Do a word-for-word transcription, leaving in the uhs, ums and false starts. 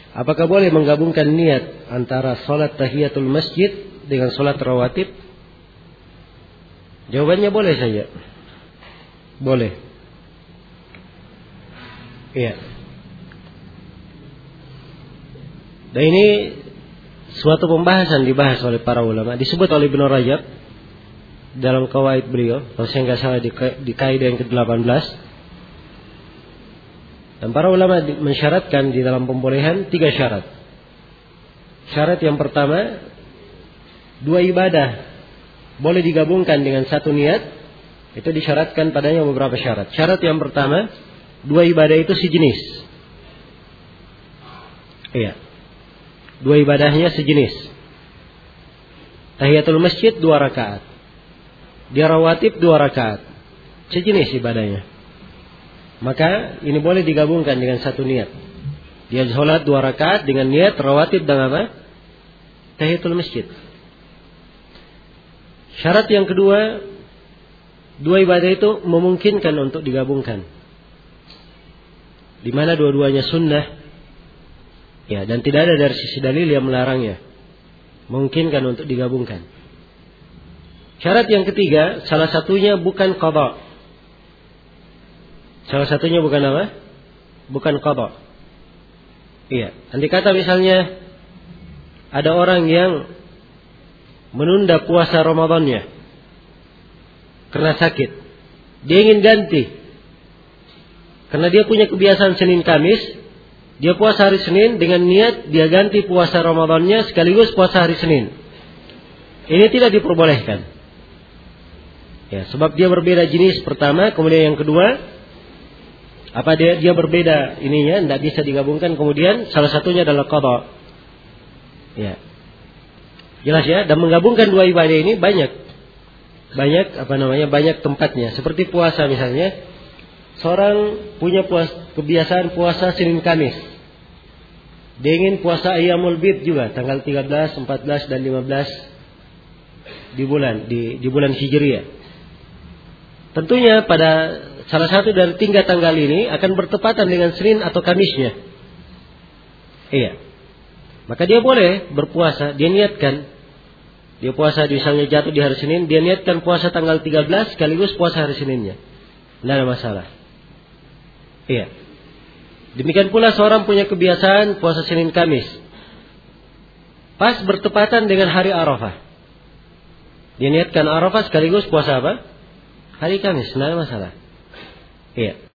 Apakah boleh menggabungkan niat antara sholat tahiyatul masjid dengan sholat rawatib? Jawabannya boleh saja. Boleh. Iya. Dan ini suatu pembahasan dibahas oleh para ulama. Disebut oleh Ibnu Rajab dalam qawaid beliau, kalau saya nggak salah di, di kaidah yang ke delapan belas. Dan para ulama mensyaratkan di dalam pembolehan tiga syarat. Syarat yang pertama, dua ibadah boleh digabungkan dengan satu niat. Itu disyaratkan padanya beberapa syarat. Syarat yang pertama, dua ibadah itu sejenis. Iya. Dua ibadahnya sejenis. Tahiyatul masjid dua rakaat. Dia rawatib dua rakaat. Sejenis ibadahnya. Maka ini boleh digabungkan dengan satu niat. Dia sholat dua rakaat dengan niat rawatib dan apa? Tahiyatul masjid. Syarat yang kedua, dua ibadah itu memungkinkan untuk digabungkan. Di mana dua-duanya sunnah. Ya, dan tidak ada dari sisi dalil yang melarangnya. Memungkinkan untuk digabungkan. Syarat yang ketiga, salah satunya bukan qada. Salah satunya bukan apa? Bukan qada. Iya. Andai kata misalnya ada orang yang menunda puasa Ramadannya karena sakit, dia ingin ganti. Karena dia punya kebiasaan Senin Kamis, dia puasa hari Senin dengan niat dia ganti puasa Ramadannya sekaligus puasa hari Senin. Ini tidak diperbolehkan. Ya, sebab dia berbeda jenis pertama, kemudian yang kedua, apa dia dia berbeda ininya, tidak bisa digabungkan. Kemudian salah satunya adalah qada. Ya, jelas ya. Dan menggabungkan dua ibadah ini banyak, banyak apa namanya, banyak tempatnya. Seperti puasa misalnya, seorang punya puas, kebiasaan puasa Senin Kamis. Dia ingin puasa Ayyamul Bid juga, tanggal tiga belas, empat belas dan lima belas di bulan di di bulan Hijriah. Tentunya pada salah satu dari tiga tanggal ini akan bertepatan dengan Senin atau Kamisnya. Iya. Maka dia boleh berpuasa, dia niatkan. Dia puasa misalnya jatuh di hari Senin, dia niatkan puasa tanggal tiga belas sekaligus puasa hari Seninnya. Tidak ada masalah. Iya. Demikian pula seorang punya kebiasaan puasa Senin Kamis. Pas bertepatan dengan hari Arafah. Dia niatkan Arafah sekaligus puasa apa? Hari Kamis, tidak ada masalah. Iya.